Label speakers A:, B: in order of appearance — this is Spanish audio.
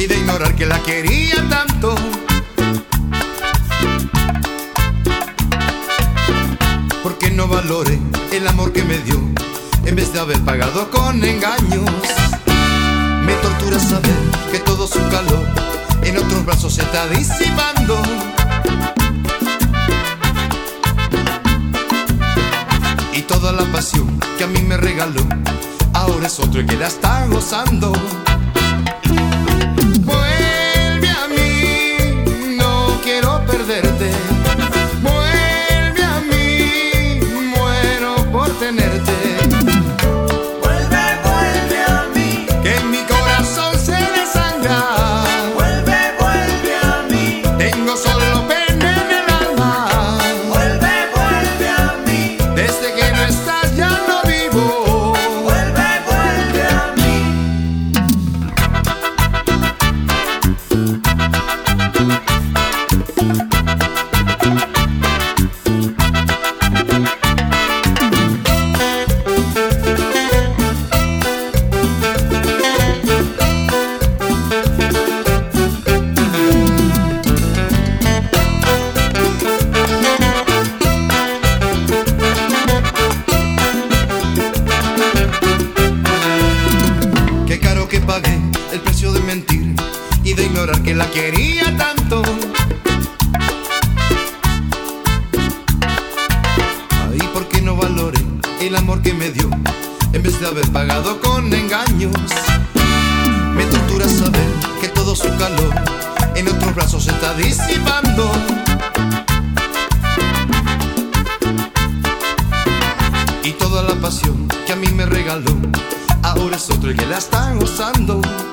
A: y de ignorar que la quería tanto. Porque no valore el amor que me dio en vez de haber pagado con engaños. Me tortura saber que todo su calor en otros brazos se está disipando. Y toda la pasión que a mí me regaló ahora es otro el que la está gozando. Vuelve a mí, no quiero perderte. Vuelve a mí, muero por tenerte.
B: Vuelve, vuelve a mí,
A: Que en mi corazón se desangra.
B: vuelve, vuelve a mí,
A: Tengo solo pena en el alma.
B: vuelve, vuelve a mí,
A: Desde que no estás ya no vivo.
B: vuelve, vuelve a mí.
A: Qué caro que pagué el precio de mentir y de ignorar que la quería tanto. Ay, ¿por qué no valoré el amor que me dio en vez de haber pagado con engaños? Me tortura saber que todo su calor en otros brazos se está disipando. Y toda la pasión que a mí me regaló ahora es otro el que la está gozando.